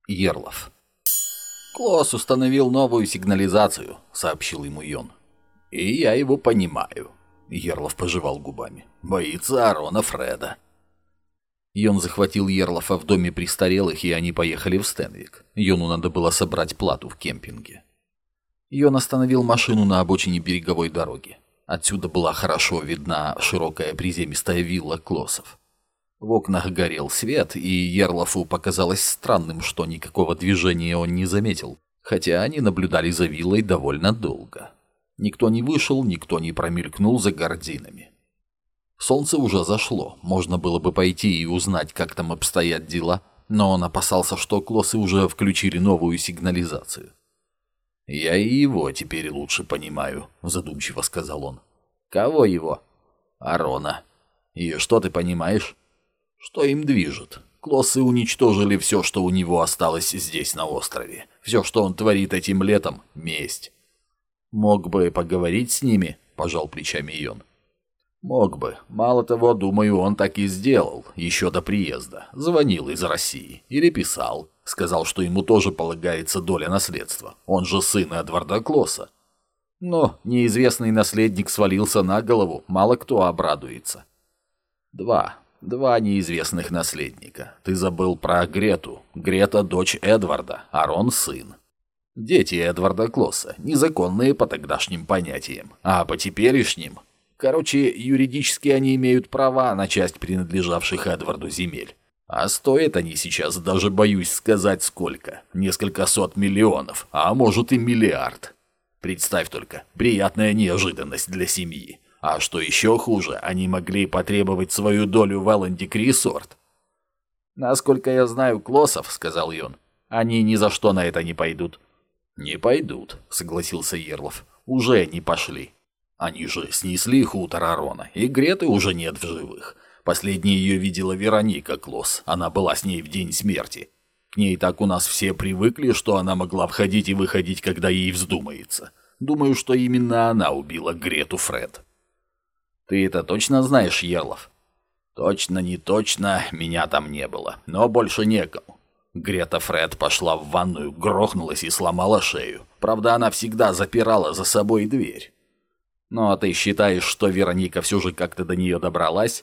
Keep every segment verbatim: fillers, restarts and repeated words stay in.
Ерлов. «Клосс установил новую сигнализацию», — сообщил ему Йон. «И я его понимаю», — Ерлов пожевал губами. «Боится Арона Фреда». Йон захватил Ерлофа в доме престарелых, и они поехали в Стенвик. Йону надо было собрать плату в кемпинге. Йон остановил машину на обочине береговой дороги. Отсюда была хорошо видна широкая приземистая вилла Клоссов. В окнах горел свет, и Ерлофу показалось странным, что никакого движения он не заметил, хотя они наблюдали за виллой довольно долго. Никто не вышел, никто не промелькнул за гардинами. Солнце уже зашло, можно было бы пойти и узнать, как там обстоят дела, но он опасался, что Клоссы уже включили новую сигнализацию. «Я и его теперь лучше понимаю», — задумчиво сказал он. «Кого его?» «Арона. И что ты понимаешь?» «Что им движет? Клоссы уничтожили все, что у него осталось здесь, на острове. Все, что он творит этим летом — месть». «Мог бы поговорить с ними?» — пожал плечами Йон. «Мог бы. Мало того, думаю, он так и сделал, еще до приезда. Звонил из России. Или писал. Сказал, что ему тоже полагается доля наследства. Он же сын Эдварда Клосса. Но неизвестный наследник свалился на голову, мало кто обрадуется. Два. Два неизвестных наследника. Ты забыл про Грету. Грета — дочь Эдварда, Арон — сын. Дети Эдварда Клосса, незаконные по тогдашним понятиям, а по теперешним... Короче, юридически они имеют права на часть принадлежавших Эдварду земель. А стоят они сейчас, даже боюсь сказать сколько. Несколько сот миллионов, а может и миллиард. Представь только, приятная неожиданность для семьи. А что еще хуже, они могли потребовать свою долю в Эллендик Ресорт. «Насколько я знаю Клоссов, — сказал Йон, — они ни за что на это не пойдут». «Не пойдут», — согласился Ерлов. «Уже не пошли. Они же снесли хутор Арона, и Греты уже нет в живых. Последней ее видела Вероника Клосс, она была с ней в день смерти. К ней так у нас все привыкли, что она могла входить и выходить, когда ей вздумается. Думаю, что именно она убила Грету Фред». «Ты это точно знаешь, Ерлов?» «Точно, не точно, меня там не было, но больше некому. Грета Фред пошла в ванную, грохнулась и сломала шею. Правда, она всегда запирала за собой дверь». «Ну, а ты считаешь, что Вероника все же как-то до нее добралась?»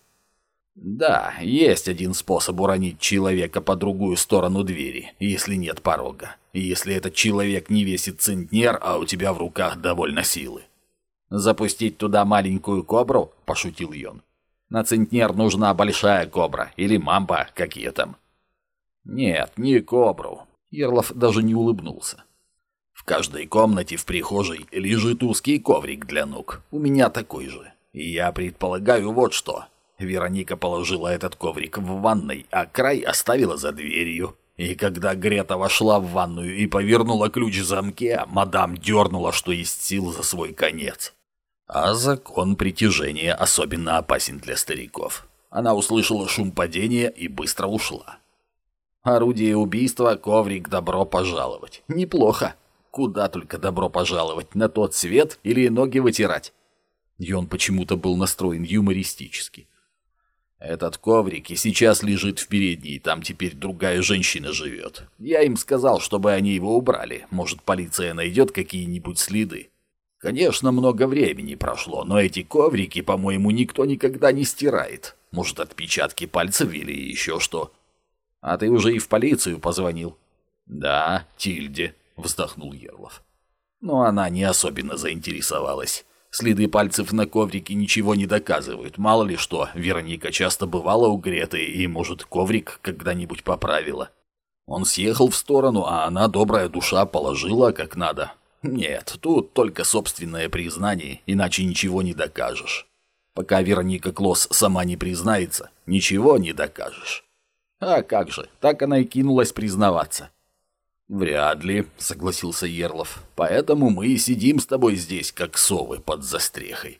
«Да, есть один способ уронить человека по другую сторону двери, если нет порога. И если этот человек не весит центнер, а у тебя в руках довольно силы». «Запустить туда маленькую кобру?» – пошутил Йон. «На центнер нужна большая кобра, или мамба, какие там». «Нет, не кобру». Ерлов даже не улыбнулся. «В каждой комнате в прихожей лежит узкий коврик для ног. У меня такой же. И я предполагаю вот что. Вероника положила этот коврик в ванной, а край оставила за дверью. И когда Грета вошла в ванную и повернула ключ в замке, мадам дернула, что есть сил, за свой конец. А закон притяжения особенно опасен для стариков. Она услышала шум падения и быстро ушла. Орудие убийства, коврик, добро пожаловать. Неплохо. Куда только добро пожаловать, на тот свет или ноги вытирать?» Йон почему-то был настроен юмористически. «Этот коврик и сейчас лежит в передней, там теперь другая женщина живет. Я им сказал, чтобы они его убрали, может, полиция найдет какие-нибудь следы. Конечно, много времени прошло, но эти коврики, по-моему, никто никогда не стирает. Может, отпечатки пальцев или еще что. А ты уже и в полицию позвонил?» «Да, Тильде», — вздохнул Ерлов. Но она не особенно заинтересовалась. Следы пальцев на коврике ничего не доказывают. Мало ли что, Вероника часто бывала у Греты, и, может, коврик когда-нибудь поправила. Он съехал в сторону, а она, добрая душа, положила как надо. Нет, тут только собственное признание, иначе ничего не докажешь. Пока Вероника Клосс сама не признается, ничего не докажешь. А как же, так она и кинулась признаваться. «Вряд ли», — согласился Ерлов. «Поэтому мы и сидим с тобой здесь, как совы под застрехой».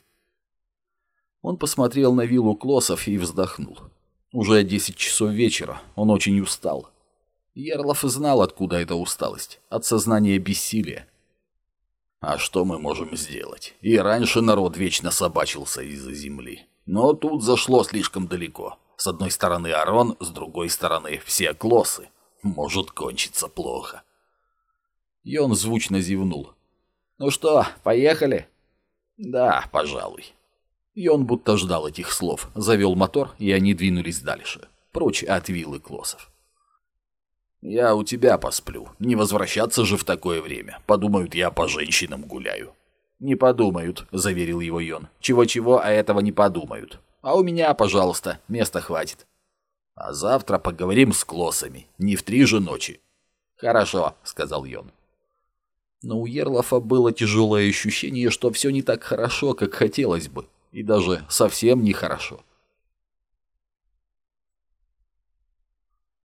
Он посмотрел на виллу Клоссов и вздохнул. Уже десять часов вечера, он очень устал. Ерлов знал, откуда эта усталость. От сознания бессилия. «А что мы можем сделать? И раньше народ вечно собачился из-за земли. Но тут зашло слишком далеко. С одной стороны Арон, с другой стороны все Клоссы. Может кончиться плохо. Йон звучно зевнул. «Ну что, поехали?» «Да, пожалуй». Йон будто ждал этих слов, завел мотор, и они двинулись дальше, прочь от виллы Клоссов. «Я у тебя посплю. Не возвращаться же в такое время. Подумают, я по женщинам гуляю». «Не подумают», — заверил его Йон. «Чего-чего, а этого не подумают. А у меня, пожалуйста, места хватит. А завтра поговорим с Клоссами. Не в три же ночи». «Хорошо», — сказал Йон. Но у Ерлафа было тяжелое ощущение, что все не так хорошо, как хотелось бы. И даже совсем нехорошо.